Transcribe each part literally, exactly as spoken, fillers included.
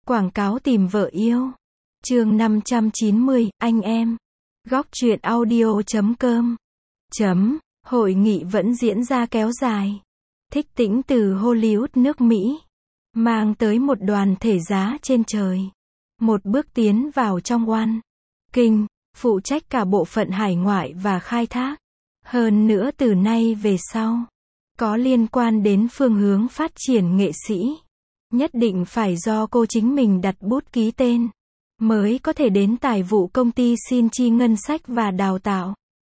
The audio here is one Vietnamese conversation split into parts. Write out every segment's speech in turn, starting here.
Quảng cáo tìm vợ yêu. Chương năm trăm chín mươi, anh em. Góc truyện audio chấm com. Chấm. Hội nghị vẫn diễn ra kéo dài. Thích Tĩnh từ Hollywood nước Mỹ mang tới một đoàn thể giá trên trời. Một bước tiến vào trong One Kinh, phụ trách cả bộ phận hải ngoại và khai thác. Hơn nữa từ nay về sau, có liên quan đến phương hướng phát triển nghệ sĩ, nhất định phải do cô chính mình đặt bút ký tên, mới có thể đến tài vụ công ty xin chi ngân sách và đào tạo.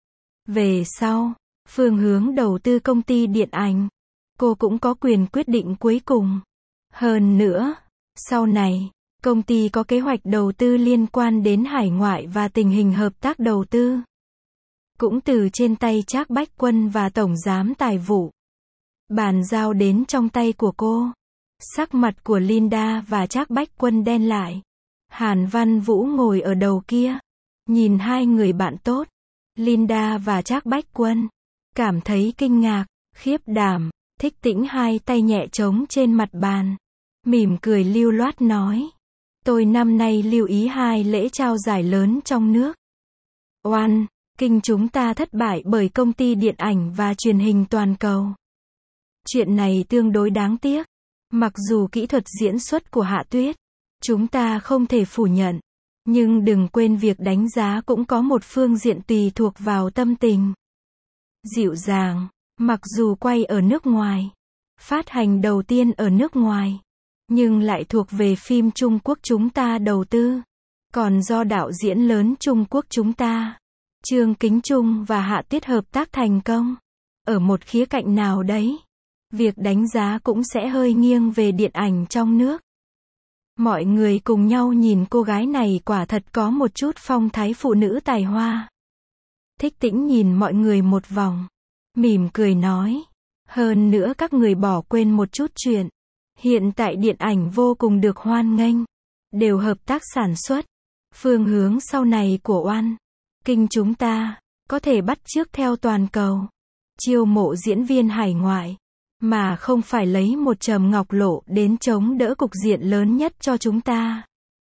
Về sau, phương hướng đầu tư công ty điện ảnh, cô cũng có quyền quyết định cuối cùng. Hơn nữa, sau này, công ty có kế hoạch đầu tư liên quan đến hải ngoại và tình hình hợp tác đầu tư, cũng từ trên tay Trác Bách Quân và Tổng giám tài vụ, bàn giao đến trong tay của cô. Sắc mặt của Linda và Trác Bách Quân đen lại. Hàn Văn Vũ ngồi ở đầu kia, nhìn hai người bạn tốt, Linda và Trác Bách Quân, cảm thấy kinh ngạc, khiếp đảm. Thích Tĩnh hai tay nhẹ trống trên mặt bàn, mỉm cười lưu loát nói: tôi năm nay lưu ý hai lễ trao giải lớn trong nước. One Kinh chúng ta thất bại bởi công ty điện ảnh và truyền hình toàn cầu. Chuyện này tương đối đáng tiếc. Mặc dù kỹ thuật diễn xuất của Hạ Tuyết, chúng ta không thể phủ nhận, nhưng đừng quên việc đánh giá cũng có một phương diện tùy thuộc vào tâm tình. Dịu dàng, mặc dù quay ở nước ngoài, phát hành đầu tiên ở nước ngoài, nhưng lại thuộc về phim Trung Quốc chúng ta đầu tư. Còn do đạo diễn lớn Trung Quốc chúng ta, Trương Kính Trung và Hạ Tuyết hợp tác thành công. Ở một khía cạnh nào đấy, việc đánh giá cũng sẽ hơi nghiêng về điện ảnh trong nước. Mọi người cùng nhau nhìn cô gái này quả thật có một chút phong thái phụ nữ tài hoa. Thích Tĩnh nhìn mọi người một vòng, mỉm cười nói: hơn nữa các người bỏ quên một chút chuyện. Hiện tại điện ảnh vô cùng được hoan nghênh, đều hợp tác sản xuất. Phương hướng sau này của One Kinh chúng ta, có thể bắt chước theo toàn cầu, chiêu mộ diễn viên hải ngoại, mà không phải lấy một Trầm Ngọc Lộ đến chống đỡ cục diện lớn nhất cho chúng ta.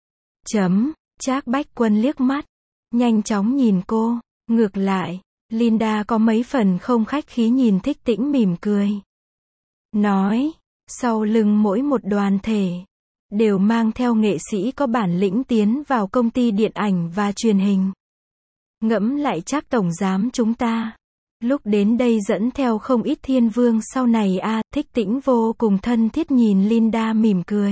Chấm. Trác Bách Quân liếc mắt, nhanh chóng nhìn cô. Ngược lại, Linda có mấy phần không khách khí nhìn Thích Tĩnh mỉm cười. Nói, sau lưng mỗi một đoàn thể, đều mang theo nghệ sĩ có bản lĩnh tiến vào công ty điện ảnh và truyền hình. Ngẫm lại Trác tổng giám chúng ta, lúc đến đây dẫn theo không ít thiên vương sau này a. À, Thích Tĩnh vô cùng thân thiết nhìn Linda mỉm cười.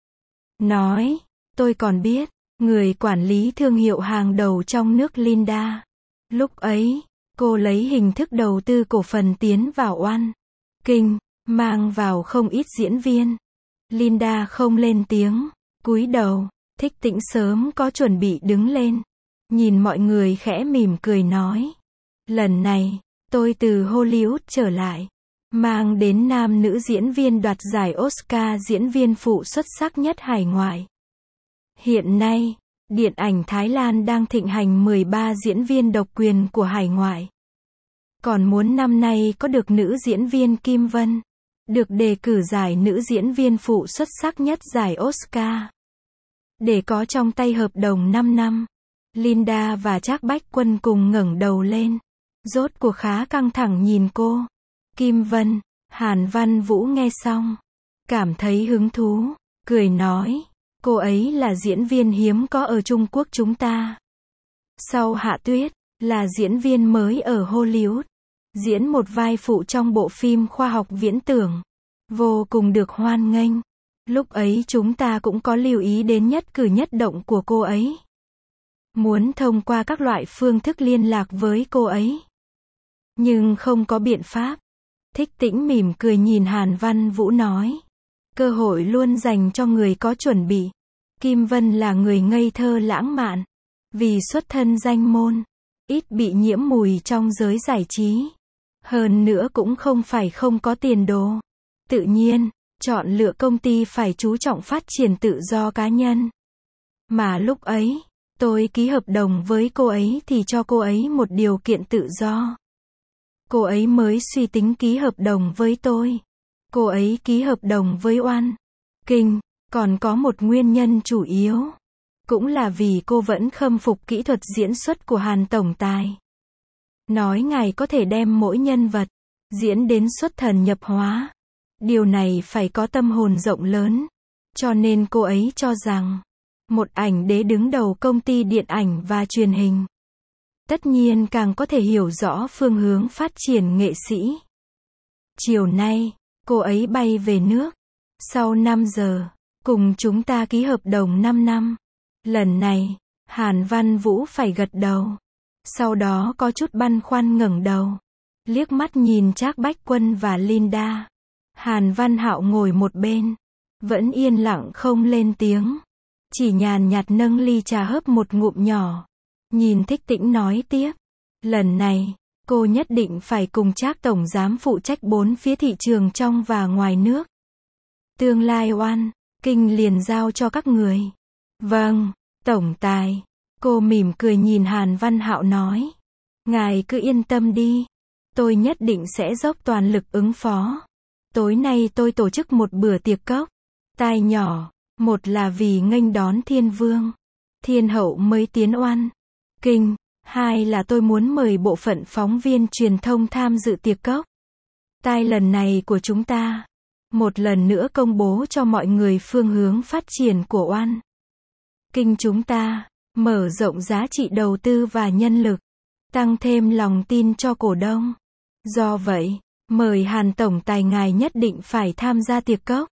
Nói, tôi còn biết, người quản lý thương hiệu hàng đầu trong nước Linda. Lúc ấy, cô lấy hình thức đầu tư cổ phần tiến vào One Kinh, mang vào không ít diễn viên. Linda không lên tiếng, cúi đầu. Thích Tĩnh sớm có chuẩn bị đứng lên, nhìn mọi người khẽ mỉm cười nói: lần này, tôi từ Hollywood trở lại, mang đến nam nữ diễn viên đoạt giải Oscar diễn viên phụ xuất sắc nhất hải ngoại. Hiện nay, điện ảnh Thái Lan đang thịnh hành mười ba diễn viên độc quyền của hải ngoại. Còn muốn năm nay có được nữ diễn viên Kim Vân, được đề cử giải nữ diễn viên phụ xuất sắc nhất giải Oscar. Để có trong tay hợp đồng năm năm, Linda và Trác Bách Quân cùng ngẩng đầu lên, rốt cuộc khá căng thẳng nhìn cô. Kim Vân. Hàn Văn Vũ nghe xong, cảm thấy hứng thú, cười nói: cô ấy là diễn viên hiếm có ở Trung Quốc chúng ta. Sau Hạ Tuyết, là diễn viên mới ở Hollywood, diễn một vai phụ trong bộ phim khoa học viễn tưởng, vô cùng được hoan nghênh. Lúc ấy chúng ta cũng có lưu ý đến nhất cử nhất động của cô ấy, muốn thông qua các loại phương thức liên lạc với cô ấy, nhưng không có biện pháp. Thích Tĩnh mỉm cười nhìn Hàn Văn Vũ nói: cơ hội luôn dành cho người có chuẩn bị. Kim Vân là người ngây thơ lãng mạn, vì xuất thân danh môn, ít bị nhiễm mùi trong giới giải trí. Hơn nữa cũng không phải không có tiền đồ. Tự nhiên, chọn lựa công ty phải chú trọng phát triển tự do cá nhân. Mà lúc ấy, tôi ký hợp đồng với cô ấy thì cho cô ấy một điều kiện tự do. Cô ấy mới suy tính ký hợp đồng với tôi. Cô ấy ký hợp đồng với One Kinh. Còn có một nguyên nhân chủ yếu. Cũng là vì cô vẫn khâm phục kỹ thuật diễn xuất của Hàn tổng tài. Nói ngài có thể đem mỗi nhân vật diễn đến xuất thần nhập hóa. Điều này phải có tâm hồn rộng lớn. Cho nên cô ấy cho rằng, một ảnh đế đứng đầu công ty điện ảnh và truyền hình. Tất nhiên càng có thể hiểu rõ phương hướng phát triển nghệ sĩ. Chiều nay, cô ấy bay về nước. Sau năm giờ, cùng chúng ta ký hợp đồng năm năm. Lần này, Hàn Văn Vũ phải gật đầu. Sau đó có chút băn khoăn ngẩng đầu. Liếc mắt nhìn Trác Bách Quân và Linda. Hàn Văn Hạo ngồi một bên. Vẫn yên lặng không lên tiếng. Chỉ nhàn nhạt nâng ly trà hớp một ngụm nhỏ. Nhìn Thích Tĩnh nói tiếp. Lần này, cô nhất định phải cùng Trác tổng giám phụ trách bốn phía thị trường trong và ngoài nước. Tương lai oan, kinh liền giao cho các người. Vâng, tổng tài. Cô mỉm cười nhìn Hàn Văn Hạo nói. Ngài cứ yên tâm đi. Tôi nhất định sẽ dốc toàn lực ứng phó. Tối nay tôi tổ chức một bữa tiệc cốc. Tai nhỏ. Một là vì nghênh đón Thiên Vương. Thiên Hậu mới tiến oan. Kinh. Hai là tôi muốn mời bộ phận phóng viên truyền thông tham dự tiệc cốc. Tai lần này của chúng ta. Một lần nữa công bố cho mọi người phương hướng phát triển của oan. Kinh chúng ta. Mở rộng giá trị đầu tư và nhân lực. Tăng thêm lòng tin cho cổ đông. Do vậy, mời Hàn tổng tài ngài nhất định phải tham gia tiệc cốc.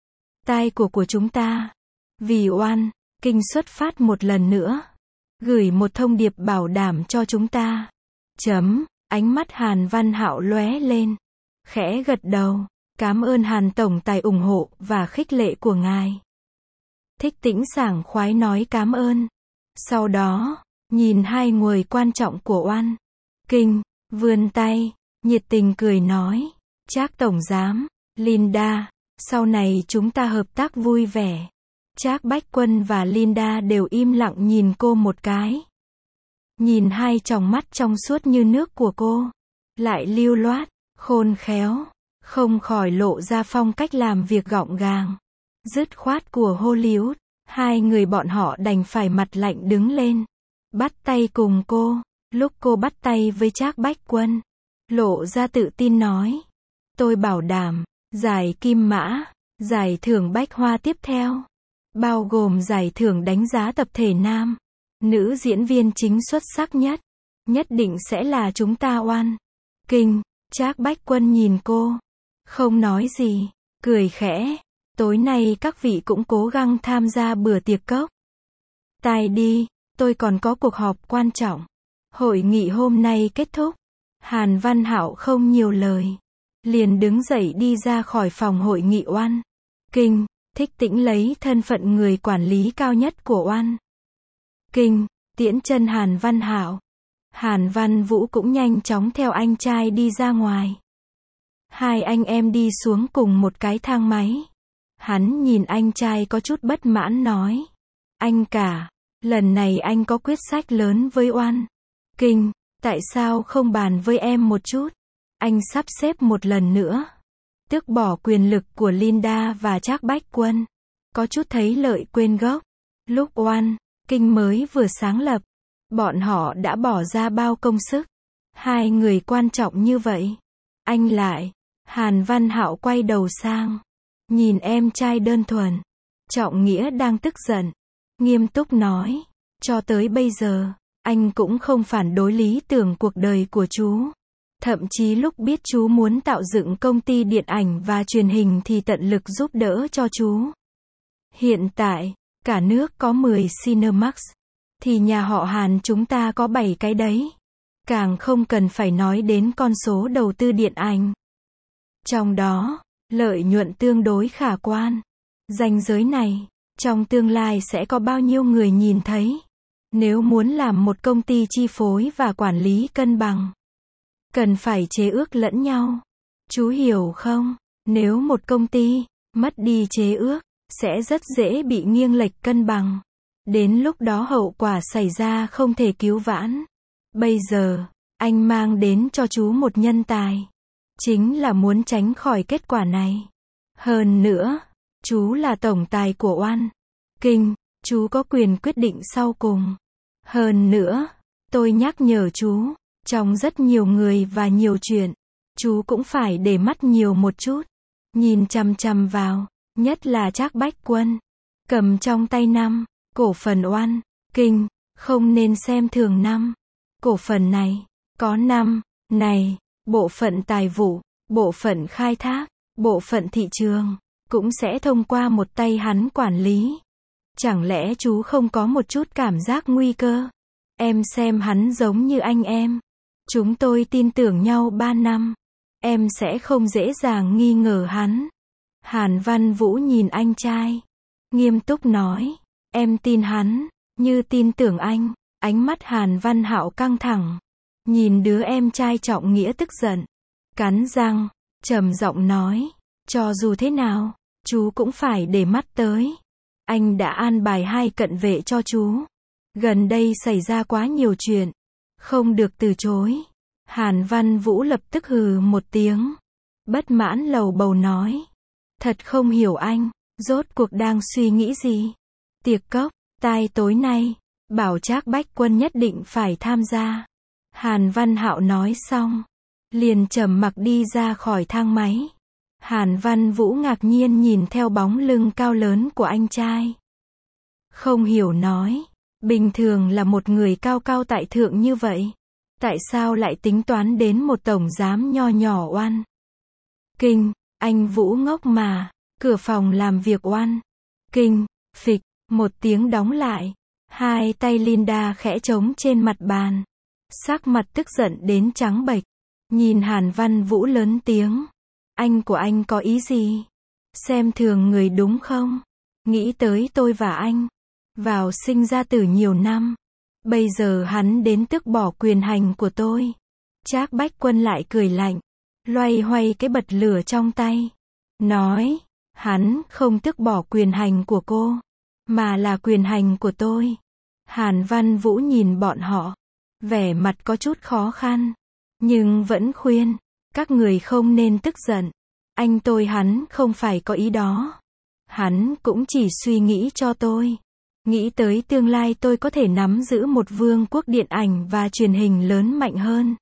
Tai của của chúng ta. Vì oan, kinh xuất phát một lần nữa. Gửi một thông điệp bảo đảm cho chúng ta. Chấm, ánh mắt Hàn Văn Hạo lóe lên. Khẽ gật đầu. Cảm ơn Hàn tổng tài ủng hộ và khích lệ của ngài. Thích Tĩnh sảng khoái nói cảm ơn. Sau đó, nhìn hai người quan trọng của oan. Kinh, vươn tay, nhiệt tình cười nói. Trác tổng giám, Linda, sau này chúng ta hợp tác vui vẻ. Trác Bách Quân và Linda đều im lặng nhìn cô một cái. Nhìn hai tròng mắt trong suốt như nước của cô. Lại lưu loát, khôn khéo, không khỏi lộ ra phong cách làm việc gọn gàng, dứt khoát của Hollywood. Hai người bọn họ đành phải mặt lạnh đứng lên. Bắt tay cùng cô. Lúc cô bắt tay với Trác Bách Quân, lộ ra tự tin nói. Tôi bảo đảm, giải Kim Mã, giải thưởng Bách Hoa tiếp theo. Bao gồm giải thưởng đánh giá tập thể nam. Nữ diễn viên chính xuất sắc nhất. Nhất định sẽ là chúng ta oan. Kinh, Trác Bách Quân nhìn cô. Không nói gì, cười khẽ. Tối nay các vị cũng cố gắng tham gia bữa tiệc cốc. Tai đi, tôi còn có cuộc họp quan trọng. Hội nghị hôm nay kết thúc. Hàn Văn Hạo không nhiều lời. Liền đứng dậy đi ra khỏi phòng hội nghị oan. Kinh, Thích Tĩnh lấy thân phận người quản lý cao nhất của oan. Kinh, tiễn chân Hàn Văn Hạo. Hàn Văn Vũ cũng nhanh chóng theo anh trai đi ra ngoài. Hai anh em đi xuống cùng một cái thang máy. Hắn nhìn anh trai có chút bất mãn nói. Anh cả, lần này anh có quyết sách lớn với oan. Kinh, tại sao không bàn với em một chút? Anh sắp xếp một lần nữa. Tước bỏ quyền lực của Linda và Trác Bách Quân. Có chút thấy lợi quên gốc. Lúc oan, kinh mới vừa sáng lập. Bọn họ đã bỏ ra bao công sức. Hai người quan trọng như vậy. Anh lại. Hàn Văn Hạo quay đầu sang. Nhìn em trai đơn thuần. Trọng Nghĩa đang tức giận. Nghiêm túc nói. Cho tới bây giờ, anh cũng không phản đối lý tưởng cuộc đời của chú. Thậm chí lúc biết chú muốn tạo dựng công ty điện ảnh và truyền hình thì tận lực giúp đỡ cho chú. Hiện tại, cả nước có mười Cinemax. Thì nhà họ Hàn chúng ta có bảy cái đấy. Càng không cần phải nói đến con số đầu tư điện ảnh. Trong đó, lợi nhuận tương đối khả quan. Ranh giới này, trong tương lai sẽ có bao nhiêu người nhìn thấy. Nếu muốn làm một công ty chi phối và quản lý cân bằng, cần phải chế ước lẫn nhau. Chú hiểu không? Nếu một công ty mất đi chế ước, sẽ rất dễ bị nghiêng lệch cân bằng. Đến lúc đó hậu quả xảy ra không thể cứu vãn. Bây giờ, anh mang đến cho chú một nhân tài. Chính là muốn tránh khỏi kết quả này. Hơn nữa, Chú là tổng tài của Oan Kinh, chú có quyền quyết định sau cùng. Hơn nữa, tôi nhắc nhở chú, trong rất nhiều người và nhiều chuyện, chú cũng phải để mắt nhiều một chút. Nhìn chằm chằm vào, nhất là Trác Bách Quân. Cầm trong tay năm cổ phần Oan Kinh, không nên xem thường năm cổ phần này. Có năm này, bộ phận tài vụ, bộ phận khai thác, bộ phận thị trường, cũng sẽ thông qua một tay hắn quản lý. Chẳng lẽ chú không có một chút cảm giác nguy cơ? Em xem hắn giống như anh em. Chúng tôi tin tưởng nhau ba năm. Em sẽ không dễ dàng nghi ngờ hắn. Hàn Văn Vũ nhìn anh trai, nghiêm túc nói, em tin hắn, như tin tưởng anh. Ánh mắt Hàn Văn Hạo căng thẳng, nhìn đứa em trai trọng nghĩa tức giận, cắn răng, trầm giọng nói, cho dù thế nào, chú cũng phải để mắt tới. Anh đã an bài hai cận vệ cho chú. Gần đây xảy ra quá nhiều chuyện, không được từ chối. Hàn Văn Vũ lập tức hừ một tiếng, bất mãn lầu bầu nói, thật không hiểu anh, rốt cuộc đang suy nghĩ gì. Tiệc cốc, tai tối nay, bảo Trác Bách Quân nhất định phải tham gia. Hàn Văn Hạo nói xong, liền trầm mặc đi ra khỏi thang máy. Hàn Văn Vũ ngạc nhiên nhìn theo bóng lưng cao lớn của anh trai. Không hiểu nói, bình thường là một người cao cao tại thượng như vậy, tại sao lại tính toán đến một tổng giám nho nhỏ Oan Kinh. Anh Vũ ngốc mà. Cửa phòng làm việc Oan Kinh, phịch, một tiếng đóng lại. Hai tay Linda khẽ trống trên mặt bàn, sắc mặt tức giận đến trắng bệch. Nhìn Hàn Văn Vũ lớn tiếng, anh của anh có ý gì? Xem thường người đúng không? Nghĩ tới tôi và anh vào sinh ra tử nhiều năm, bây giờ hắn đến tước bỏ quyền hành của tôi. Trác Bách Quân lại cười lạnh, loay hoay cái bật lửa trong tay, nói, hắn không tước bỏ quyền hành của cô, mà là quyền hành của tôi. Hàn Văn Vũ nhìn bọn họ, vẻ mặt có chút khó khăn, nhưng vẫn khuyên, các người không nên tức giận. Anh tôi hắn không phải có ý đó. Hắn cũng chỉ suy nghĩ cho tôi. Nghĩ tới tương lai tôi có thể nắm giữ một vương quốc điện ảnh và truyền hình lớn mạnh hơn.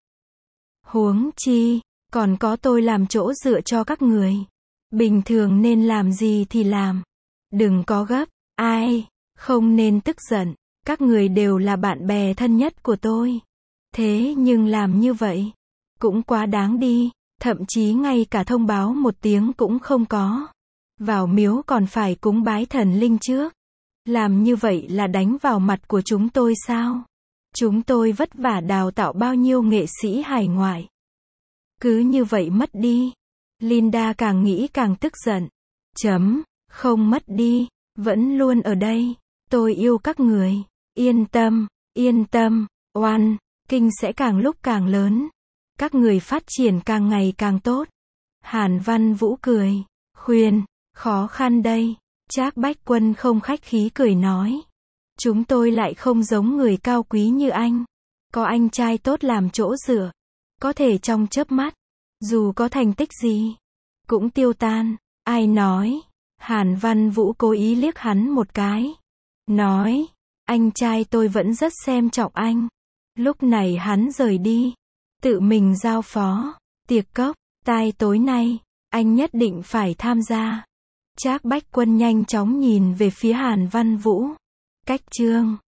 Huống chi, còn có tôi làm chỗ dựa cho các người. Bình thường nên làm gì thì làm. Đừng có gấp, ai, không nên tức giận. Các người đều là bạn bè thân nhất của tôi. Thế nhưng làm như vậy, cũng quá đáng đi. Thậm chí ngay cả thông báo một tiếng cũng không có. Vào miếu còn phải cúng bái thần linh trước. Làm như vậy là đánh vào mặt của chúng tôi sao? Chúng tôi vất vả đào tạo bao nhiêu nghệ sĩ hải ngoại. Cứ như vậy mất đi. Linda càng nghĩ càng tức giận. Chấm, không mất đi, vẫn luôn ở đây. Tôi yêu các người. Yên tâm, yên tâm, Oan Kinh sẽ càng lúc càng lớn. Các người phát triển càng ngày càng tốt. Hàn Văn Vũ cười, khuyên, khó khăn đây. Trác Bách Quân không khách khí cười nói. Chúng tôi lại không giống người cao quý như anh. Có anh trai tốt làm chỗ dựa. Có thể trong chớp mắt, dù có thành tích gì, cũng tiêu tan. Ai nói? Hàn Văn Vũ cố ý liếc hắn một cái. Nói, anh trai tôi vẫn rất xem trọng anh. Lúc này hắn rời đi. Tự mình giao phó. Tiệc cốc, tai tối nay, anh nhất định phải tham gia. Trác Bách Quân nhanh chóng nhìn về phía Hàn Văn Vũ. Cách chương